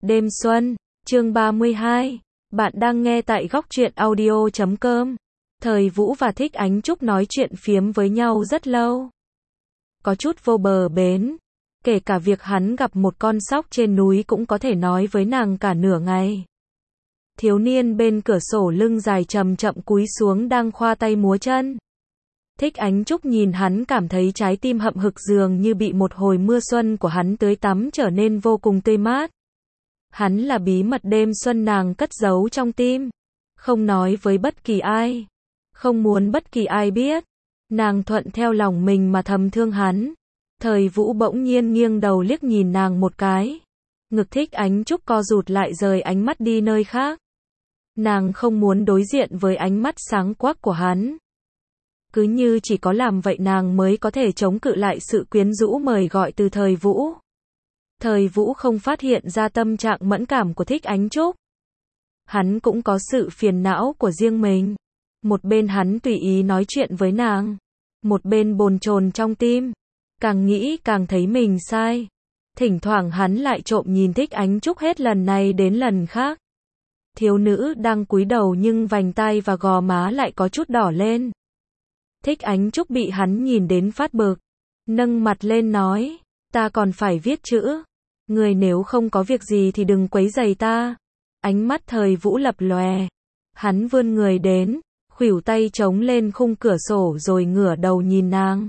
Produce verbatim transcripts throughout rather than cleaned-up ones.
Đêm xuân, chương ba mươi hai. Bạn đang nghe tại góc truyện audio chấm com. Thời Vũ và Thích Ánh Trúc nói chuyện phiếm với nhau rất lâu. Có chút vô bờ bến. Kể cả việc hắn gặp một con sóc trên núi cũng có thể nói với nàng cả nửa ngày. Thiếu niên bên cửa sổ lưng dài chậm chậm cúi xuống đang khoa tay múa chân. Thích Ánh Trúc nhìn hắn cảm thấy trái tim hậm hực dường như bị một hồi mưa xuân của hắn tưới tắm trở nên vô cùng tươi mát. Hắn là bí mật đêm xuân nàng cất giấu trong tim. Không nói với bất kỳ ai. Không muốn bất kỳ ai biết. Nàng thuận theo lòng mình mà thầm thương hắn. Thời Vũ bỗng nhiên nghiêng đầu liếc nhìn nàng một cái. Ngực Thích Ánh Trúc co rụt lại rời ánh mắt đi nơi khác. Nàng không muốn đối diện với ánh mắt sáng quắc của hắn. Cứ như chỉ có làm vậy nàng mới có thể chống cự lại sự quyến rũ mời gọi từ Thời Vũ. Thời Vũ không phát hiện ra tâm trạng mẫn cảm của Thích Ánh Trúc. Hắn cũng có sự phiền não của riêng mình. Một bên hắn tùy ý nói chuyện với nàng. Một bên bồn chồn trong tim. Càng nghĩ càng thấy mình sai. Thỉnh thoảng hắn lại trộm nhìn Thích Ánh Trúc hết lần này đến lần khác. Thiếu nữ đang cúi đầu nhưng vành tai và gò má lại có chút đỏ lên. Thích Ánh Trúc bị hắn nhìn đến phát bực. Nâng mặt lên nói. Ta còn phải viết chữ. Người nếu không có việc gì thì đừng quấy rầy ta. Ánh mắt Thời Vũ lập lòe. Hắn vươn người đến. Khuỷu tay chống lên khung cửa sổ rồi ngửa đầu nhìn nàng.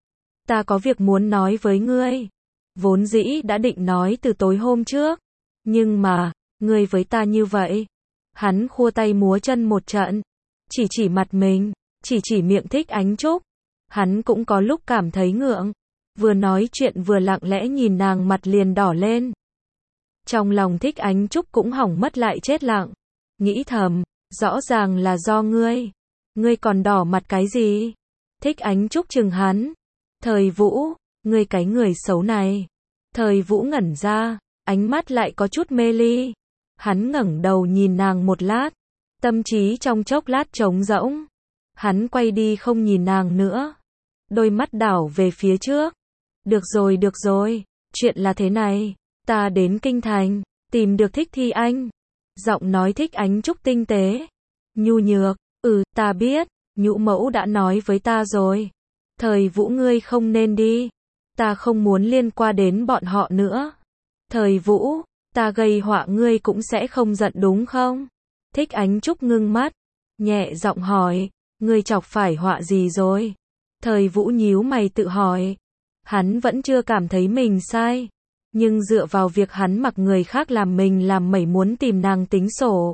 Ta có việc muốn nói với ngươi. Vốn dĩ đã định nói từ tối hôm trước. Nhưng mà, ngươi với ta như vậy. Hắn khua tay múa chân một trận. Chỉ chỉ mặt mình. Chỉ chỉ miệng Thích Ánh Trúc. Hắn cũng có lúc cảm thấy ngượng. Vừa nói chuyện vừa lặng lẽ nhìn nàng mặt liền đỏ lên. Trong lòng Thích Ánh Trúc cũng hỏng mất lại chết lặng. Nghĩ thầm, rõ ràng là do ngươi. Ngươi còn đỏ mặt cái gì? Thích Ánh Trúc chừng hắn. Thời Vũ, ngươi cái người xấu này. Thời Vũ ngẩn ra, ánh mắt lại có chút mê ly. Hắn ngẩng đầu nhìn nàng một lát. Tâm trí trong chốc lát trống rỗng. Hắn quay đi không nhìn nàng nữa. Đôi mắt đảo về phía trước. Được rồi được rồi, chuyện là thế này. Ta đến Kinh Thành, tìm được Thích Thi Anh. Giọng nói Thích Ánh Trúc tinh tế. Nhu nhược, ừ, ta biết, nhũ mẫu đã nói với ta rồi. Thời Vũ ngươi không nên đi. Ta không muốn liên quan đến bọn họ nữa. Thời Vũ, ta gây họa ngươi cũng sẽ không giận đúng không? Thích Ánh Trúc ngưng mắt. Nhẹ giọng hỏi, ngươi chọc phải họa gì rồi? Thời Vũ nhíu mày tự hỏi. Hắn vẫn chưa cảm thấy mình sai. Nhưng dựa vào việc hắn mặc người khác làm mình làm mẩy muốn tìm nàng tính sổ.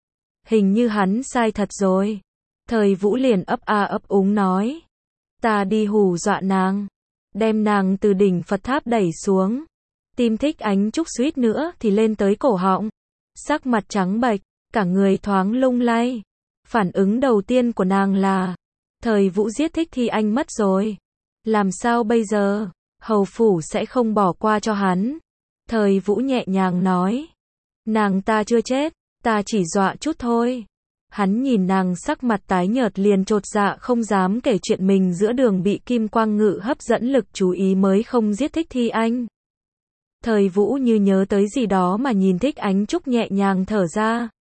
Hình như hắn sai thật rồi. Thời Vũ liền ấp a ấp úng nói. Ta đi hù dọa nàng. Đem nàng từ đỉnh Phật tháp đẩy xuống. Tim Thích Ánh Trúc suýt nữa thì lên tới cổ họng. Sắc mặt trắng bệch, cả người thoáng lung lay. Phản ứng đầu tiên của nàng là. Thời Vũ giết Thích Thi Anh mất rồi. Làm sao bây giờ? Hầu phủ sẽ không bỏ qua cho hắn. Thời Vũ nhẹ nhàng nói. Nàng ta chưa chết, ta chỉ dọa chút thôi. Hắn nhìn nàng sắc mặt tái nhợt liền chột dạ không dám kể chuyện mình giữa đường bị Kim Quang Ngự hấp dẫn lực chú ý mới không giết Thích Thi Anh. Thời Vũ như nhớ tới gì đó mà nhìn Thích Ánh Trúc nhẹ nhàng thở ra.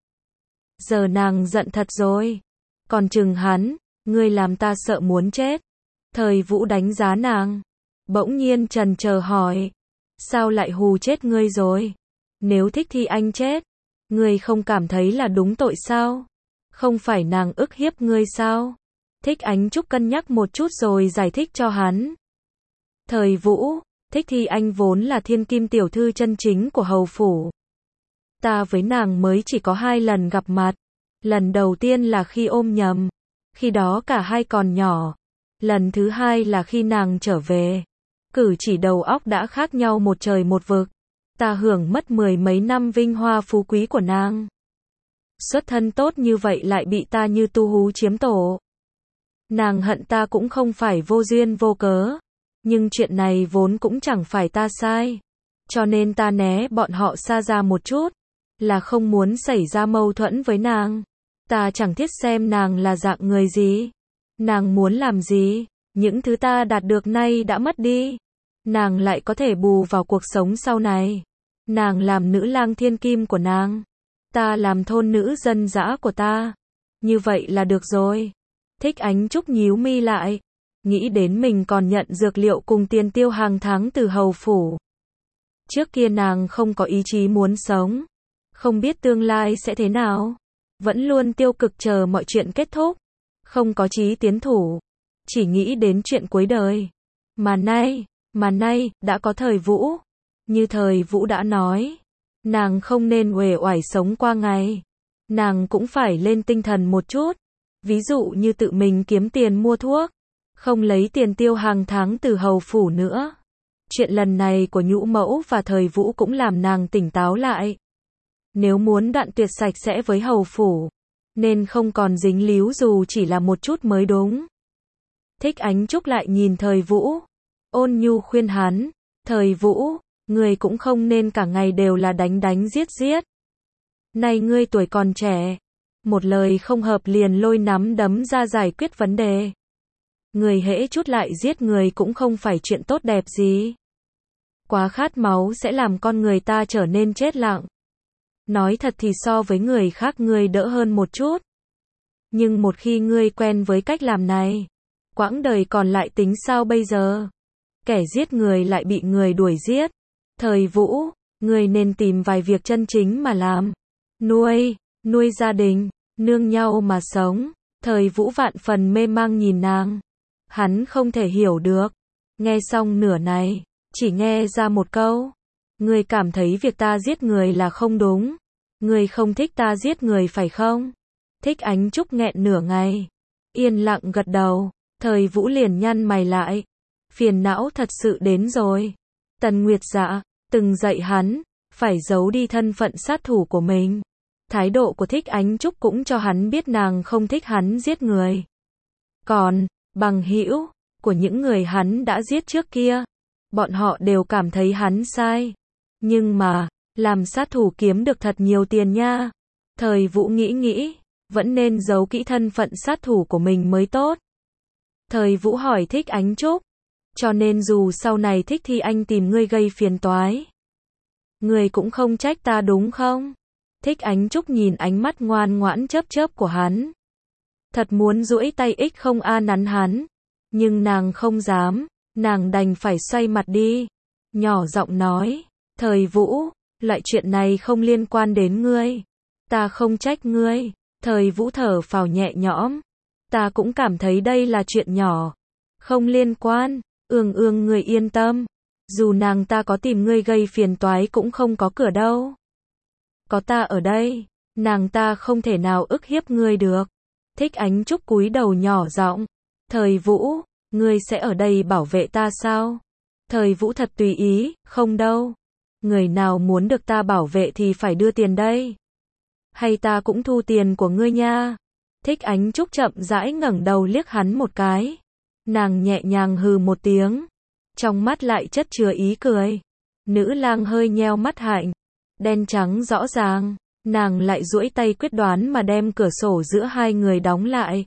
Giờ nàng giận thật rồi. Còn chừng hắn, ngươi làm ta sợ muốn chết. Thời Vũ đánh giá nàng. Bỗng nhiên trần chờ hỏi. Sao lại hù chết ngươi rồi? Nếu Thích Thi Anh chết, ngươi không cảm thấy là đúng tội sao? Không phải nàng ức hiếp ngươi sao? Thích Ánh Trúc cân nhắc một chút rồi giải thích cho hắn. Thời Vũ, Thích Thi Anh vốn là thiên kim tiểu thư chân chính của hầu phủ. Ta với nàng mới chỉ có hai lần gặp mặt. Lần đầu tiên là khi ôm nhầm. Khi đó cả hai còn nhỏ. Lần thứ hai là khi nàng trở về. Cử chỉ đầu óc đã khác nhau một trời một vực. Ta hưởng mất mười mấy năm vinh hoa phú quý của nàng. Xuất thân tốt như vậy lại bị ta như tu hú chiếm tổ. Nàng hận ta cũng không phải vô duyên vô cớ. Nhưng chuyện này vốn cũng chẳng phải ta sai. Cho nên ta né bọn họ xa ra một chút. Là không muốn xảy ra mâu thuẫn với nàng. Ta chẳng thiết xem nàng là dạng người gì. Nàng muốn làm gì. Những thứ ta đạt được nay đã mất đi. Nàng lại có thể bù vào cuộc sống sau này. Nàng làm nữ lang thiên kim của nàng, ta làm thôn nữ dân dã của ta. Như vậy là được rồi. Thích Ánh Trúc nhíu mi lại, nghĩ đến mình còn nhận dược liệu cùng tiền tiêu hàng tháng từ hầu phủ. Trước kia nàng không có ý chí muốn sống, không biết tương lai sẽ thế nào, vẫn luôn tiêu cực chờ mọi chuyện kết thúc, không có chí tiến thủ, chỉ nghĩ đến chuyện cuối đời. Mà nay, mà nay, đã có thời Vũ. Như thời Vũ đã nói, nàng không nên uể oải sống qua ngày. Nàng cũng phải lên tinh thần một chút. Ví dụ như tự mình kiếm tiền mua thuốc, không lấy tiền tiêu hàng tháng từ hầu phủ nữa. Chuyện lần này của Nhũ Mẫu và thời Vũ cũng làm nàng tỉnh táo lại. Nếu muốn đoạn tuyệt sạch sẽ với hầu phủ, nên không còn dính líu dù chỉ là một chút mới đúng. Thích Ánh Trúc lại nhìn thời Vũ, ôn nhu khuyên hắn, thời Vũ, ngươi cũng không nên cả ngày đều là đánh đánh giết giết. Này ngươi tuổi còn trẻ, một lời không hợp liền lôi nắm đấm ra giải quyết vấn đề. Người hễ chút lại giết người cũng không phải chuyện tốt đẹp gì. Quá khát máu sẽ làm con người ta trở nên chết lặng. Nói thật thì so với người khác ngươi đỡ hơn một chút. Nhưng một khi ngươi quen với cách làm này, quãng đời còn lại tính sao bây giờ? Kẻ giết người lại bị người đuổi giết. Thời Vũ, ngươi nên tìm vài việc chân chính mà làm. Nuôi, nuôi gia đình, nương nhau mà sống. Thời Vũ vạn phần mê mang nhìn nàng. Hắn không thể hiểu được. Nghe xong nửa này, chỉ nghe ra một câu. Ngươi cảm thấy việc ta giết người là không đúng. Ngươi không thích ta giết người phải không? Thích Ánh Trúc nghẹn nửa ngày, yên lặng gật đầu. Thời Vũ liền nhăn mày lại. Phiền não thật sự đến rồi. Tần Nguyệt Dạ từng dạy hắn phải giấu đi thân phận sát thủ của mình. Thái độ của Thích Ánh Trúc cũng cho hắn biết nàng không thích hắn giết người. Còn bằng hữu của những người hắn đã giết trước kia, bọn họ đều cảm thấy hắn sai. Nhưng mà, làm sát thủ kiếm được thật nhiều tiền nha. Thời Vũ nghĩ nghĩ, vẫn nên giấu kỹ thân phận sát thủ của mình mới tốt. Thời Vũ hỏi Thích Ánh Trúc, cho nên dù sau này thích thì anh tìm ngươi gây phiền toái. Ngươi cũng không trách ta đúng không? Thích Ánh Trúc nhìn ánh mắt ngoan ngoãn chớp chớp của hắn. Thật muốn duỗi tay ích không a nắn hắn. Nhưng nàng không dám, nàng đành phải xoay mặt đi. Nhỏ giọng nói, thời Vũ, loại chuyện này không liên quan đến ngươi. Ta không trách ngươi. Thời Vũ thở phào nhẹ nhõm. Ta cũng cảm thấy đây là chuyện nhỏ. Không liên quan, ương ương ngươi yên tâm. Dù nàng ta có tìm ngươi gây phiền toái cũng không có cửa đâu. Có ta ở đây, nàng ta không thể nào ức hiếp ngươi được. Thích Ánh Trúc cúi đầu nhỏ giọng. Thời Vũ, ngươi sẽ ở đây bảo vệ ta sao? Thời Vũ thật tùy ý, không đâu. Người nào muốn được ta bảo vệ thì phải đưa tiền đây. Hay ta cũng thu tiền của ngươi nha. Thích Ánh Trúc chậm rãi ngẩng đầu liếc hắn một cái. Nàng nhẹ nhàng hừ một tiếng. Trong mắt lại chất chứa ý cười. Nữ lang hơi nheo mắt hạnh. Đen trắng rõ ràng. Nàng lại duỗi tay quyết đoán mà đem cửa sổ giữa hai người đóng lại.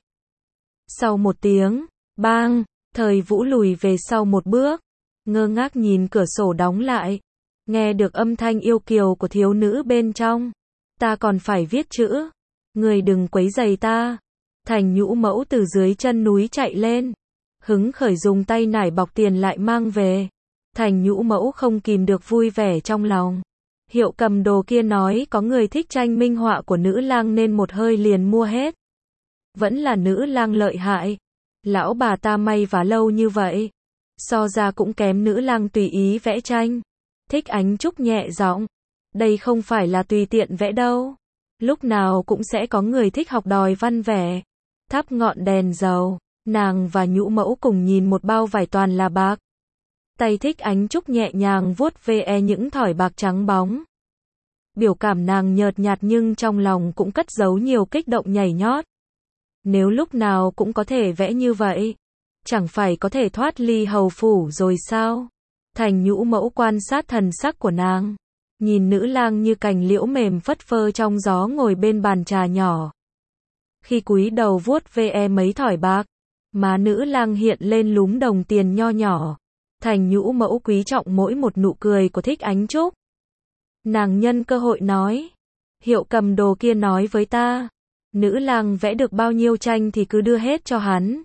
Sau một tiếng, bang, thời Vũ lùi về sau một bước. Ngơ ngác nhìn cửa sổ đóng lại. Nghe được âm thanh yêu kiều của thiếu nữ bên trong. Ta còn phải viết chữ. Người đừng quấy rầy ta. Thành Nhũ Mẫu từ dưới chân núi chạy lên. Hứng khởi dùng tay nải bọc tiền lại mang về. Thành Nhũ Mẫu không kìm được vui vẻ trong lòng. Hiệu cầm đồ kia nói có người thích tranh minh họa của nữ lang nên một hơi liền mua hết. Vẫn là nữ lang lợi hại. Lão bà ta may vá lâu như vậy. So ra cũng kém nữ lang tùy ý vẽ tranh. Thích Ánh Trúc nhẹ giọng. Đây không phải là tùy tiện vẽ đâu. Lúc nào cũng sẽ có người thích học đòi văn vẽ. Thắp ngọn đèn dầu. Nàng và Nhũ Mẫu cùng nhìn một bao vải toàn là bạc. Tay Thích Ánh Trúc nhẹ nhàng vuốt ve những thỏi bạc trắng bóng. Biểu cảm nàng nhợt nhạt nhưng trong lòng cũng cất giấu nhiều kích động nhảy nhót. Nếu lúc nào cũng có thể vẽ như vậy, chẳng phải có thể thoát ly hầu phủ rồi sao? Thành Nhũ Mẫu quan sát thần sắc của nàng, nhìn nữ lang như cành liễu mềm phất phơ trong gió ngồi bên bàn trà nhỏ. Khi cúi đầu vuốt ve mấy thỏi bạc, má nữ lang hiện lên lúm đồng tiền nho nhỏ. Thành Nhũ Mẫu quý trọng mỗi một nụ cười của Thích Ánh Trúc. Nàng nhân cơ hội nói. Hiệu cầm đồ kia nói với ta. Nữ lang vẽ được bao nhiêu tranh thì cứ đưa hết cho hắn.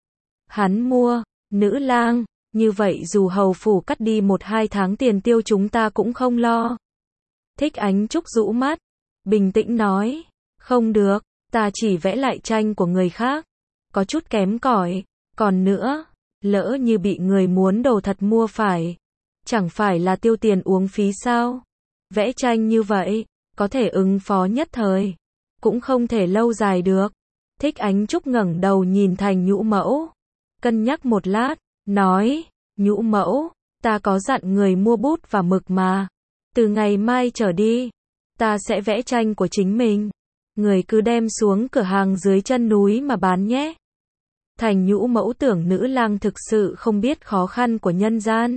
Hắn mua. Nữ lang. Như vậy dù hầu phủ cắt đi một hai tháng tiền tiêu chúng ta cũng không lo. Thích Ánh Trúc rũ mắt. Bình tĩnh nói. Không được. Ta chỉ vẽ lại tranh của người khác. Có chút kém cỏi. Còn nữa. Lỡ như bị người muốn đồ thật mua phải. Chẳng phải là tiêu tiền uống phí sao? Vẽ tranh như vậy. Có thể ứng phó nhất thời. Cũng không thể lâu dài được. Thích Ánh Trúc ngẩng đầu nhìn Thành Nhũ Mẫu. Cân nhắc một lát. Nói. Nhũ Mẫu. Ta có dặn người mua bút và mực mà. Từ ngày mai trở đi. Ta sẽ vẽ tranh của chính mình. Người cứ đem xuống cửa hàng dưới chân núi mà bán nhé. Thành Nhũ Mẫu tưởng nữ lang thực sự không biết khó khăn của nhân gian.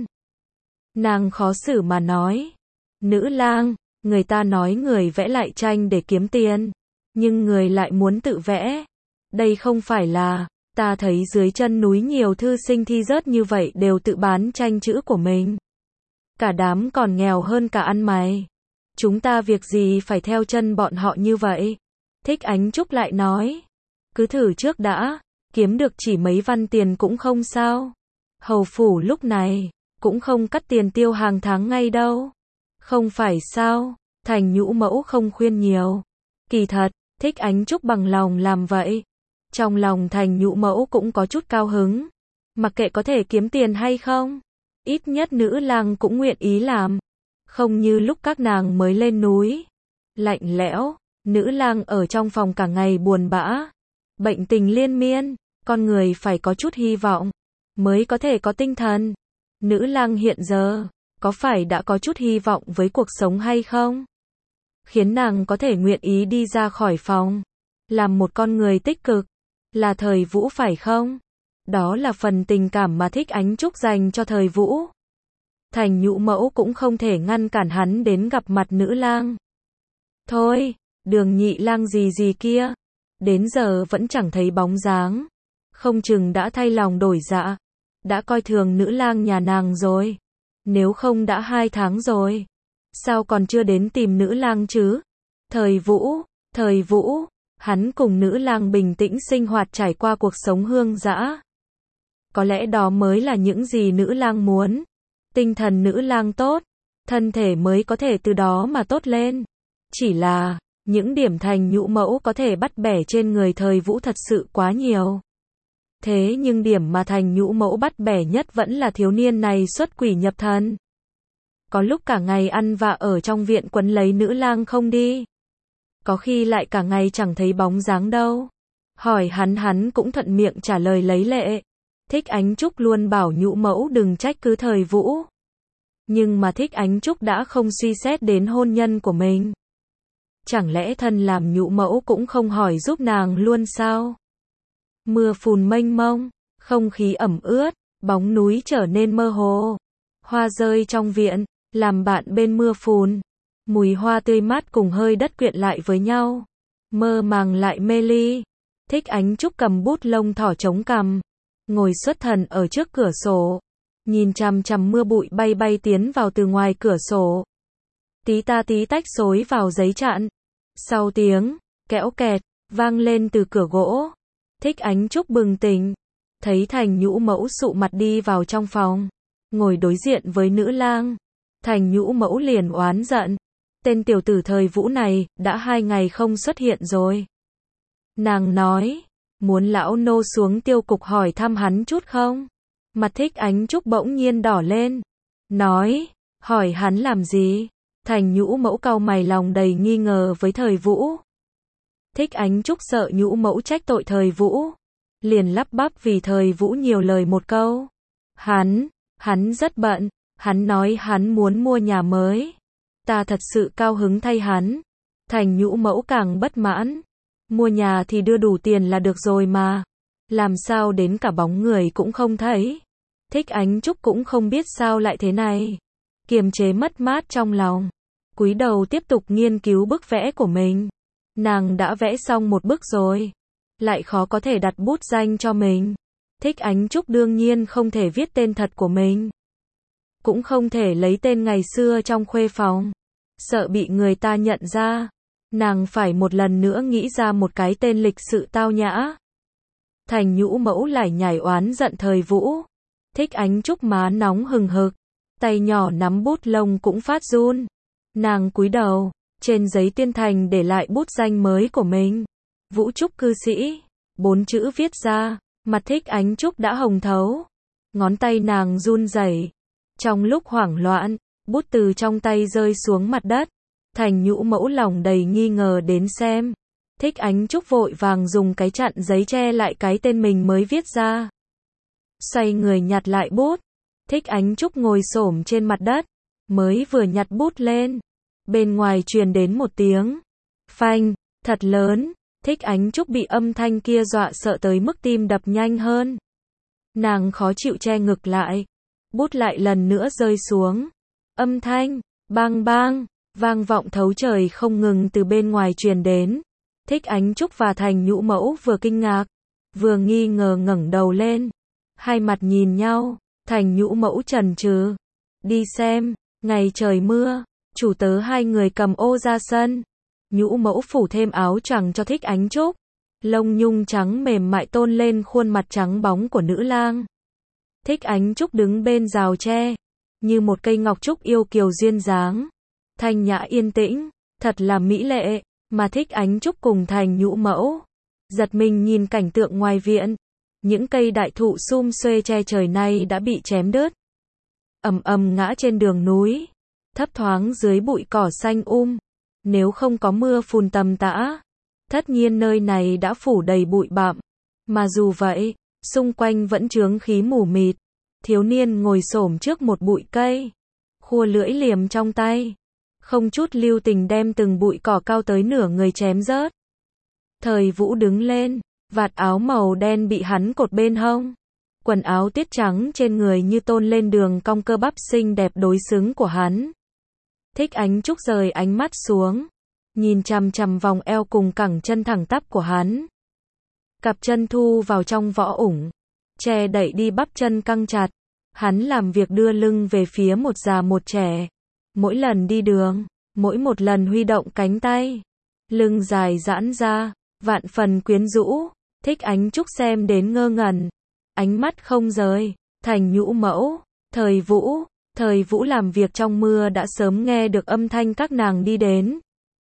Nàng khó xử mà nói. Nữ lang, người ta nói người vẽ lại tranh để kiếm tiền. Nhưng người lại muốn tự vẽ. Đây không phải là, ta thấy dưới chân núi nhiều thư sinh thi rớt như vậy đều tự bán tranh chữ của mình. Cả đám còn nghèo hơn cả ăn mày. Chúng ta việc gì phải theo chân bọn họ như vậy? Thích Ánh Trúc lại nói. Cứ thử trước đã, kiếm được chỉ mấy văn tiền cũng không sao. Hầu phủ lúc này, cũng không cắt tiền tiêu hàng tháng ngay đâu. Không phải sao? Thành Nhũ Mẫu không khuyên nhiều. Kỳ thật, Thích Ánh Trúc bằng lòng làm vậy. Trong lòng Thành Nhũ Mẫu cũng có chút cao hứng. Mặc kệ có thể kiếm tiền hay không, ít nhất nữ lang cũng nguyện ý làm. Không như lúc các nàng mới lên núi. Lạnh lẽo, nữ lang ở trong phòng cả ngày buồn bã. Bệnh tình liên miên, con người phải có chút hy vọng, mới có thể có tinh thần. Nữ lang hiện giờ, có phải đã có chút hy vọng với cuộc sống hay không? Khiến nàng có thể nguyện ý đi ra khỏi phòng. Làm một con người tích cực. Là Thời Vũ phải không? Đó là phần tình cảm mà Thích Ánh Trúc dành cho Thời Vũ. Thành Nhũ Mẫu cũng không thể ngăn cản hắn đến gặp mặt nữ lang. Thôi, Đường nhị lang gì gì kia. Đến giờ vẫn chẳng thấy bóng dáng. Không chừng đã thay lòng đổi dạ. Đã coi thường nữ lang nhà nàng rồi. Nếu không đã hai tháng rồi. Sao còn chưa đến tìm nữ lang chứ? Thời Vũ, Thời Vũ. Hắn cùng nữ lang bình tĩnh sinh hoạt trải qua cuộc sống hương dã. Có lẽ đó mới là những gì nữ lang muốn. Tinh thần nữ lang tốt, thân thể mới có thể từ đó mà tốt lên. Chỉ là, những điểm Thành Nhũ Mẫu có thể bắt bẻ trên người Thời Vũ thật sự quá nhiều. Thế nhưng điểm mà Thành Nhũ Mẫu bắt bẻ nhất vẫn là thiếu niên này xuất quỷ nhập thần. Có lúc cả ngày ăn vạ ở trong viện quấn lấy nữ lang không đi. Có khi lại cả ngày chẳng thấy bóng dáng đâu. Hỏi hắn hắn cũng thuận miệng trả lời lấy lệ. Thích Ánh Trúc luôn bảo Nhũ Mẫu đừng trách cứ Thời Vũ. Nhưng mà Thích Ánh Trúc đã không suy xét đến hôn nhân của mình. Chẳng lẽ thân làm Nhũ Mẫu cũng không hỏi giúp nàng luôn sao? Mưa phùn mênh mông, không khí ẩm ướt, bóng núi trở nên mơ hồ. Hoa rơi trong viện, làm bạn bên mưa phùn. Mùi hoa tươi mát cùng hơi đất quyện lại với nhau. Mơ màng lại mê ly. Thích Ánh Trúc cầm bút lông thỏ chống cằm. Ngồi xuất thần ở trước cửa sổ. Nhìn chằm chằm mưa bụi bay bay tiến vào từ ngoài cửa sổ. Tí ta tí tách xối vào giấy chặn. Sau tiếng, kẽo kẹt, vang lên từ cửa gỗ. Thích Ánh Trúc bừng tỉnh. Thấy Thành Nhũ Mẫu sụ mặt đi vào trong phòng. Ngồi đối diện với nữ lang. Thành Nhũ Mẫu liền oán giận. Tên tiểu tử Thời Vũ này, đã hai ngày không xuất hiện rồi. Nàng nói, muốn lão nô xuống tiêu cục hỏi thăm hắn chút không? Mặt Thích Ánh Trúc bỗng nhiên đỏ lên. Nói, hỏi hắn làm gì? Thành Nhũ Mẫu cau mày lòng đầy nghi ngờ với Thời Vũ. Thích Ánh Trúc sợ Nhũ Mẫu trách tội Thời Vũ. Liền lắp bắp vì Thời Vũ nhiều lời một câu. Hắn, hắn rất bận, hắn nói hắn muốn mua nhà mới. Ta thật sự cao hứng thay hắn. Thành Nhũ Mẫu càng bất mãn. Mua nhà thì đưa đủ tiền là được rồi mà. Làm sao đến cả bóng người cũng không thấy. Thích Ánh Trúc cũng không biết sao lại thế này. Kiềm chế mất mát trong lòng. Cúi đầu tiếp tục nghiên cứu bức vẽ của mình. Nàng đã vẽ xong một bức rồi. Lại khó có thể đặt bút danh cho mình. Thích Ánh Trúc đương nhiên không thể viết tên thật của mình. Cũng không thể lấy tên ngày xưa trong khuê phòng. sợ bị người ta nhận ra. Nàng phải một lần nữa nghĩ ra một cái tên lịch sự tao nhã. Thành nhũ mẫu lải nhải oán giận Thời Vũ. Thích Ánh Trúc má nóng hừng hực, tay nhỏ nắm bút lông cũng phát run. Nàng cúi đầu, trên giấy tuyên thành để lại bút danh mới của mình. Vũ Trúc cư sĩ, bốn chữ viết ra, mặt Thích Ánh Trúc đã hồng thấu. Ngón tay nàng run rẩy. Trong lúc hoảng loạn, bút từ trong tay rơi xuống mặt đất. Thành nhũ mẫu lòng đầy nghi ngờ đến xem. Thích Ánh Trúc vội vàng dùng cái chặn giấy che lại cái tên mình mới viết ra. Xoay người nhặt lại bút. Thích Ánh Trúc ngồi xổm trên mặt đất, mới vừa nhặt bút lên. Bên ngoài truyền đến một tiếng phanh, thật lớn. Thích Ánh Trúc bị âm thanh kia dọa sợ tới mức tim đập nhanh hơn. Nàng khó chịu che ngực lại. Bút lại lần nữa rơi xuống. Âm thanh, bang bang, vang vọng thấu trời không ngừng từ bên ngoài truyền đến. Thích Ánh Trúc và Thành nhũ mẫu vừa kinh ngạc, vừa nghi ngờ ngẩng đầu lên. Hai mặt nhìn nhau, Thành nhũ mẫu chần chừ. Đi xem, ngày trời mưa, chủ tớ hai người cầm ô ra sân. Nhũ mẫu phủ thêm áo choàng cho Thích Ánh Trúc. Lông nhung trắng mềm mại tôn lên khuôn mặt trắng bóng của nữ lang. Thích Ánh Trúc đứng bên rào tre, như một cây ngọc trúc yêu kiều duyên dáng. Thanh nhã yên tĩnh, thật là mỹ lệ, mà Thích Ánh Trúc cùng Thành nhũ mẫu giật mình nhìn cảnh tượng ngoài viện. Những cây đại thụ sum xuê che trời nay đã bị chém đứt, ầm ầm ngã trên đường núi, thấp thoáng dưới bụi cỏ xanh um. Nếu không có mưa phùn tầm tã, tất nhiên nơi này đã phủ đầy bụi bặm. Mà dù vậy, xung quanh vẫn chướng khí mù mịt. Thiếu niên ngồi xổm trước một bụi cây, khua lưỡi liềm trong tay, không chút lưu tình đem từng bụi cỏ cao tới nửa người chém rớt. Thời Vũ đứng lên, vạt áo màu đen bị hắn cột bên hông. Quần áo tiết trắng trên người như tôn lên đường cong cơ bắp xinh đẹp đối xứng của hắn. Thích Ánh Trúc rời ánh mắt xuống, nhìn chằm chằm vòng eo cùng cẳng chân thẳng tắp của hắn. Cặp chân thu vào trong võ ủng, che đậy đi bắp chân căng chặt. Hắn làm việc đưa lưng về phía một già một trẻ. Mỗi lần đi đường, mỗi một lần huy động cánh tay, lưng dài giãn ra, vạn phần quyến rũ. Thích Ánh Trúc xem đến ngơ ngẩn, ánh mắt không rời. Thành nhũ mẫu, Thời Vũ, Thời Vũ làm việc trong mưa đã sớm nghe được âm thanh các nàng đi đến.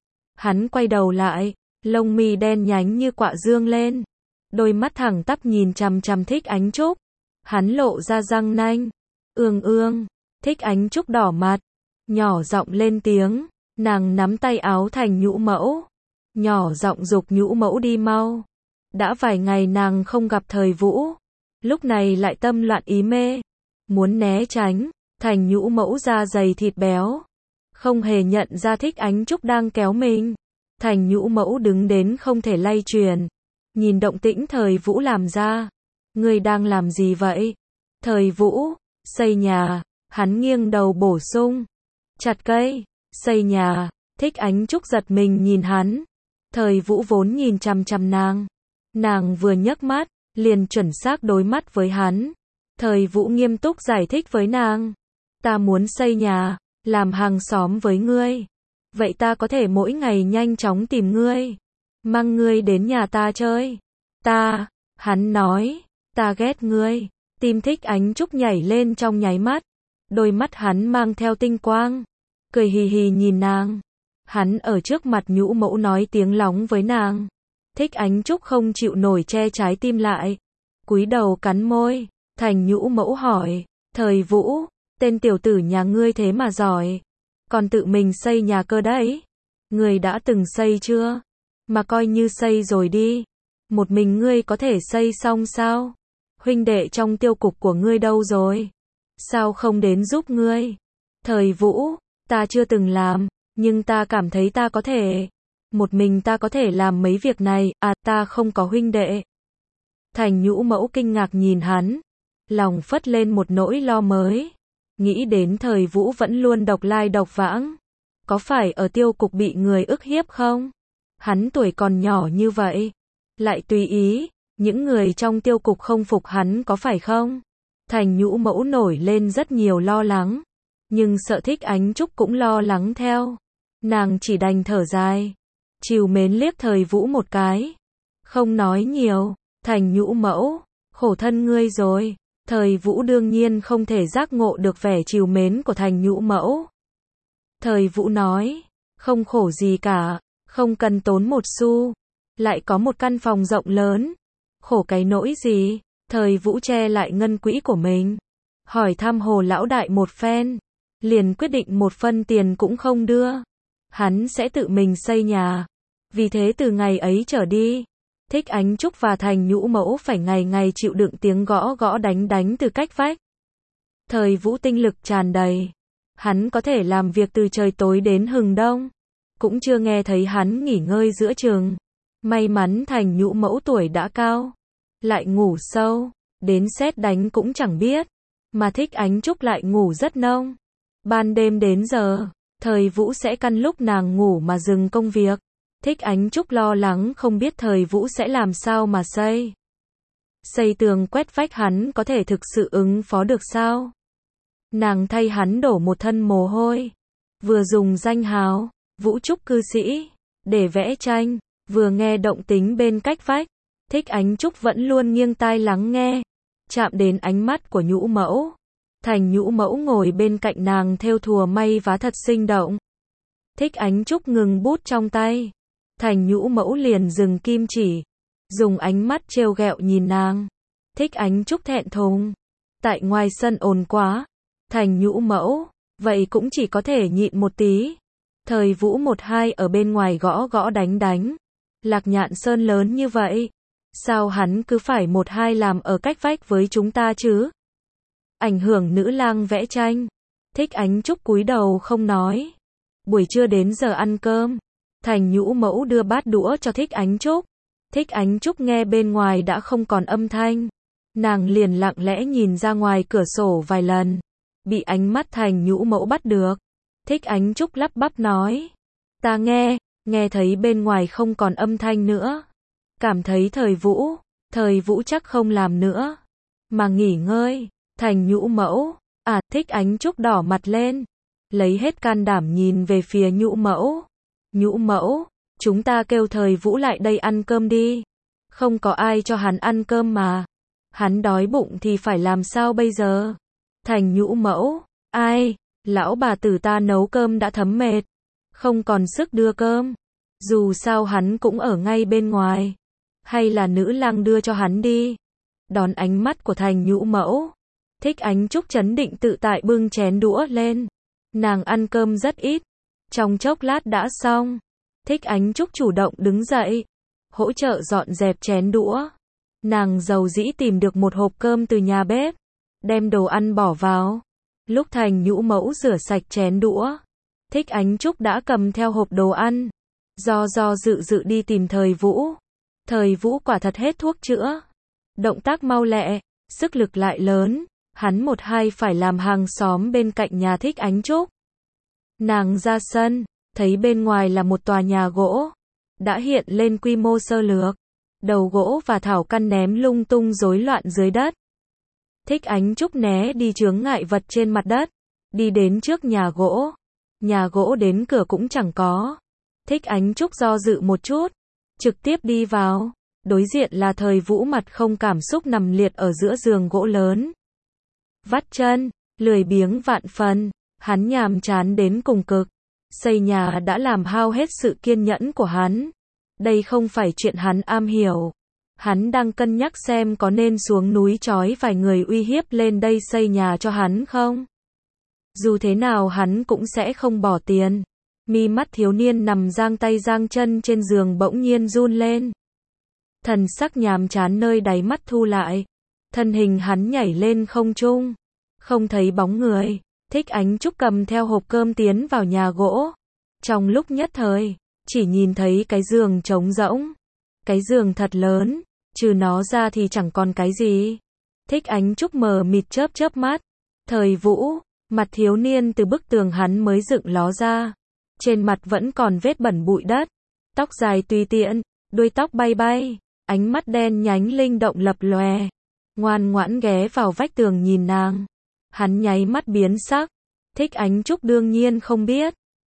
Hắn quay đầu lại, lông mi đen nhánh như quạ dương lên, đôi mắt thẳng tắp nhìn chằm chằm Thích Ánh Trúc. Hắn lộ ra răng nanh, ương ương. Thích Ánh Trúc đỏ mặt, nhỏ giọng lên tiếng. Nàng nắm tay áo Thành nhũ mẫu, nhỏ giọng giục nhũ mẫu đi mau. Đã vài ngày nàng không gặp Thời Vũ, lúc này lại tâm loạn ý mê, muốn né tránh. Thành nhũ mẫu da dày thịt béo, không hề nhận ra Thích Ánh Trúc đang kéo mình. Thành nhũ mẫu đứng đến không thể lay chuyển, nhìn động tĩnh Thời Vũ làm ra. Ngươi đang làm gì vậy? Thời Vũ, xây nhà. Hắn nghiêng đầu bổ sung. Chặt cây, xây nhà. Thích Ánh Trúc giật mình nhìn hắn. Thời Vũ vốn nhìn chằm chằm nàng. Nàng vừa nhấc mắt, liền chuẩn xác đối mắt với hắn. Thời Vũ nghiêm túc giải thích với nàng. Ta muốn xây nhà, làm hàng xóm với ngươi. Vậy ta có thể mỗi ngày nhanh chóng tìm ngươi, mang ngươi đến nhà ta chơi. Ta, hắn nói, ta ghét ngươi. Tim Thích Ánh Trúc nhảy lên trong nháy mắt. Đôi mắt hắn mang theo tinh quang, cười hì hì nhìn nàng. Hắn ở trước mặt nhũ mẫu nói tiếng lóng với nàng. Thích Ánh Trúc không chịu nổi che trái tim lại, cúi đầu cắn môi. Thành nhũ mẫu hỏi, Thời Vũ, tên tiểu tử nhà ngươi thế mà giỏi, còn tự mình xây nhà cơ đấy. Ngươi đã từng xây chưa? Mà coi như xây rồi đi. Một mình ngươi có thể xây xong sao? Huynh đệ trong tiêu cục của ngươi đâu rồi? Sao không đến giúp ngươi? Thời Vũ, ta chưa từng làm, nhưng ta cảm thấy ta có thể. Một mình ta có thể làm mấy việc này, à ta không có huynh đệ. Thành nhũ mẫu kinh ngạc nhìn hắn, lòng phất lên một nỗi lo mới. Nghĩ đến Thời Vũ vẫn luôn độc lai độc vãng. Có phải ở tiêu cục bị người ức hiếp không? Hắn tuổi còn nhỏ như vậy, lại tùy ý, những người trong tiêu cục không phục hắn có phải không? Thành nhũ mẫu nổi lên rất nhiều lo lắng, nhưng sợ Thích Ánh Trúc cũng lo lắng theo. Nàng chỉ đành thở dài, trìu mến liếc Thời Vũ một cái, không nói nhiều. Thành Nhũ mẫu, khổ thân ngươi rồi. Thời Vũ đương nhiên không thể giác ngộ được vẻ trìu mến của Thành Nhũ mẫu. Thời Vũ nói, không khổ gì cả, không cần tốn một xu, lại có một căn phòng rộng lớn, khổ cái nỗi gì. Thời Vũ che lại ngân quỹ của mình, hỏi thăm Hồ lão đại một phen, liền quyết định một phân tiền cũng không đưa, hắn sẽ tự mình xây nhà. Vì thế từ ngày ấy trở đi, Thích Ánh Trúc và Thành Nhũ mẫu phải ngày ngày chịu đựng tiếng gõ gõ đánh đánh từ cách vách. Thời Vũ tinh lực tràn đầy, hắn có thể làm việc từ trời tối đến hừng đông, cũng chưa nghe thấy hắn nghỉ ngơi giữa chừng. May mắn Thành Nhũ mẫu tuổi đã cao, lại ngủ sâu, đến sét đánh cũng chẳng biết, mà Thích Ánh Trúc lại ngủ rất nông. Ban đêm đến giờ, Thời Vũ sẽ căn lúc nàng ngủ mà dừng công việc. Thích Ánh Trúc lo lắng không biết Thời Vũ sẽ làm sao mà xây. Xây tường quét vách hắn có thể thực sự ứng phó được sao? Nàng thay hắn đổ một thân mồ hôi, vừa dùng danh hào, Vũ Trúc cư sĩ, để vẽ tranh, vừa nghe động tính bên cách vách. Thích Ánh Trúc vẫn luôn nghiêng tai lắng nghe, chạm đến ánh mắt của Nhũ mẫu. Thành Nhũ mẫu ngồi bên cạnh nàng thêu thùa may vá thật sinh động. Thích Ánh Trúc ngừng bút trong tay, Thành Nhũ mẫu liền dừng kim chỉ, dùng ánh mắt trêu ghẹo nhìn nàng. Thích Ánh Trúc thẹn thùng, tại ngoài sân ồn quá. Thành Nhũ mẫu, vậy cũng chỉ có thể nhịn một tí. Thời Vũ một hai ở bên ngoài gõ gõ đánh đánh. Lạc Nhạn Sơn lớn như vậy, sao hắn cứ phải một hai làm ở cách vách với chúng ta chứ? Ảnh hưởng nữ lang vẽ tranh. Thích Ánh Trúc cúi đầu không nói. Buổi trưa đến giờ ăn cơm, Thành Nhũ mẫu đưa bát đũa cho Thích Ánh Trúc. Thích Ánh Trúc nghe bên ngoài đã không còn âm thanh, nàng liền lặng lẽ nhìn ra ngoài cửa sổ vài lần, bị ánh mắt Thành Nhũ mẫu bắt được. Thích Ánh Trúc lắp bắp nói, ta nghe, nghe thấy bên ngoài không còn âm thanh nữa, cảm thấy Thời Vũ, Thời Vũ chắc không làm nữa, mà nghỉ ngơi. Thành Nhũ mẫu, à, Thích Ánh Trúc đỏ mặt lên, lấy hết can đảm nhìn về phía Nhũ mẫu. Nhũ mẫu, chúng ta kêu Thời Vũ lại đây ăn cơm đi. Không có ai cho hắn ăn cơm mà. Hắn đói bụng thì phải làm sao bây giờ? Thành Nhũ mẫu, ai, lão bà tử ta nấu cơm đã thấm mệt, không còn sức đưa cơm. Dù sao hắn cũng ở ngay bên ngoài. Hay là nữ lang đưa cho hắn đi. Đón ánh mắt của Thành Nhũ mẫu, Thích Ánh Trúc trấn định tự tại bưng chén đũa lên. Nàng ăn cơm rất ít, trong chốc lát đã xong. Thích Ánh Trúc chủ động đứng dậy, hỗ trợ dọn dẹp chén đũa. Nàng dầu dĩ tìm được một hộp cơm từ nhà bếp, đem đồ ăn bỏ vào. Lúc Thành Nhũ mẫu rửa sạch chén đũa, Thích Ánh Trúc đã cầm theo hộp đồ ăn, do do dự dự đi tìm Thời Vũ. Thời Vũ quả thật hết thuốc chữa, động tác mau lẹ, sức lực lại lớn, hắn một hai phải làm hàng xóm bên cạnh nhà Thích Ánh Trúc. Nàng ra sân, thấy bên ngoài là một tòa nhà gỗ, đã hiện lên quy mô sơ lược, đầu gỗ và thảo căn ném lung tung rối loạn dưới đất. Thích Ánh Trúc né đi chướng ngại vật trên mặt đất, đi đến trước nhà gỗ. Nhà gỗ đến cửa cũng chẳng có. Thích Ánh Trúc do dự một chút, trực tiếp đi vào. Đối diện là Thời Vũ mặt không cảm xúc nằm liệt ở giữa giường gỗ lớn. Vắt chân, lười biếng vạn phần, hắn nhàm chán đến cùng cực. Xây nhà đã làm hao hết sự kiên nhẫn của hắn. Đây không phải chuyện hắn am hiểu. Hắn đang cân nhắc xem có nên xuống núi trói vài người uy hiếp lên đây xây nhà cho hắn không. Dù thế nào hắn cũng sẽ không bỏ tiền. Mi mắt thiếu niên nằm giang tay giang chân trên giường bỗng nhiên run lên. Thần sắc nhàm chán nơi đáy mắt thu lại. Thân hình hắn nhảy lên không trung. Không thấy bóng người. Thích Ánh Trúc cầm theo hộp cơm tiến vào nhà gỗ. Trong lúc nhất thời, chỉ nhìn thấy cái giường trống rỗng. Cái giường thật lớn, trừ nó ra thì chẳng còn cái gì. Thích Ánh Trúc mờ mịt chớp chớp mắt. Thời Vũ, mặt thiếu niên từ bức tường hắn mới dựng ló ra. Trên mặt vẫn còn vết bẩn bụi đất. Tóc dài tùy tiện, đuôi tóc bay bay, ánh mắt đen nhánh linh động lập lòe. Ngoan ngoãn ghé vào vách tường nhìn nàng. Hắn nháy mắt biến sắc. Thích Ánh Trúc đương nhiên không biết.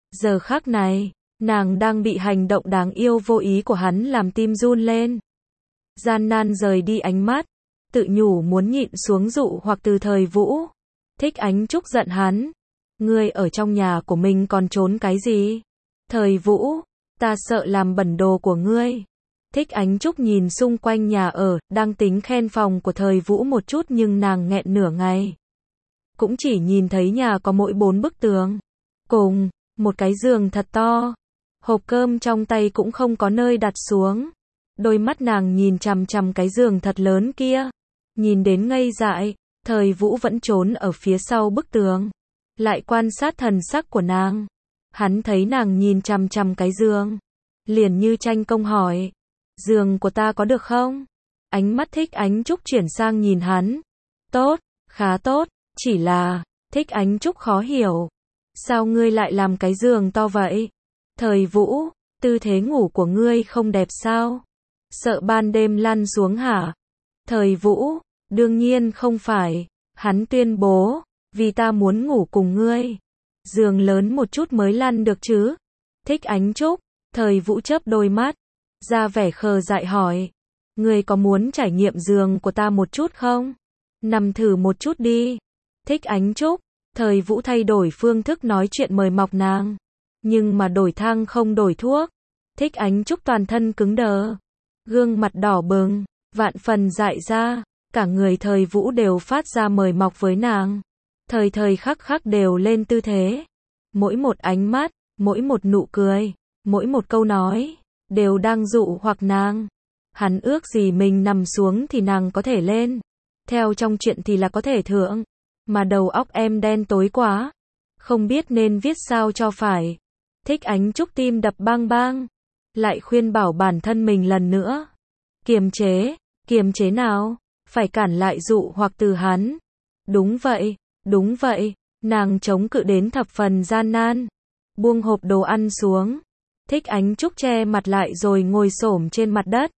Giờ khắc này, nàng đang bị hành động đáng yêu vô ý của hắn làm tim run lên. Gian nan rời đi ánh mắt, tự nhủ muốn nhịn xuống dụ hoặc từ Thời Vũ. Thích Ánh Trúc giận hắn. Ngươi ở trong nhà của mình còn trốn cái gì? Thời Vũ, ta sợ làm bẩn đồ của ngươi. Thích Ánh Trúc nhìn xung quanh nhà ở, đang tính khen phòng của Thời Vũ một chút nhưng nàng nghẹn nửa ngày. Cũng chỉ nhìn thấy nhà có mỗi bốn bức tường. Cùng, một cái giường thật to. Hộp cơm trong tay cũng không có nơi đặt xuống. Đôi mắt nàng nhìn chằm chằm cái giường thật lớn kia. Nhìn đến ngây dại, Thời Vũ vẫn trốn ở phía sau bức tường. Lại quan sát thần sắc của nàng. Hắn thấy nàng nhìn chằm chằm cái giường. Liền như tranh công hỏi. Giường của ta có được không? Ánh mắt Thích Ánh Trúc chuyển sang nhìn hắn. Tốt, khá tốt, chỉ là, Thích Ánh Trúc khó hiểu. Sao ngươi lại làm cái giường to vậy? Thời Vũ, tư thế ngủ của ngươi không đẹp sao? Sợ ban đêm lăn xuống hả? Thời Vũ, đương nhiên không phải. Hắn tuyên bố, vì ta muốn ngủ cùng ngươi. Giường lớn một chút mới lăn được chứ? Thích Ánh Trúc, Thời Vũ chớp đôi mắt, ra vẻ khờ dại hỏi. Ngươi có muốn trải nghiệm giường của ta một chút không? Nằm thử một chút đi. Thích Ánh Trúc, Thời Vũ thay đổi phương thức nói chuyện mời mọc nàng. Nhưng mà đổi thang không đổi thuốc. Thích Ánh Trúc toàn thân cứng đờ. Gương mặt đỏ bừng, vạn phần dại ra. Cả người Thời Vũ đều phát ra mời mọc với nàng. Thời thời khắc khắc đều lên tư thế. Mỗi một ánh mắt, mỗi một nụ cười, mỗi một câu nói, đều đang dụ hoặc nàng. Hắn ước gì mình nằm xuống thì nàng có thể lên. Theo trong chuyện thì là có thể thượng. Mà đầu óc em đen tối quá. Không biết nên viết sao cho phải. Thích Ánh Trúc tim đập bang bang. Lại khuyên bảo bản thân mình lần nữa. Kiềm chế, kiềm chế nào? Phải cản lại dụ hoặc từ hắn. Đúng vậy, đúng vậy. Nàng chống cự đến thập phần gian nan. Buông hộp đồ ăn xuống. Thích Ánh Trúc che mặt lại rồi ngồi xổm trên mặt đất.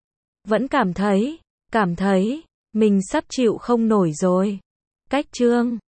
Vẫn cảm thấy, cảm thấy, mình sắp chịu không nổi rồi. Cách chương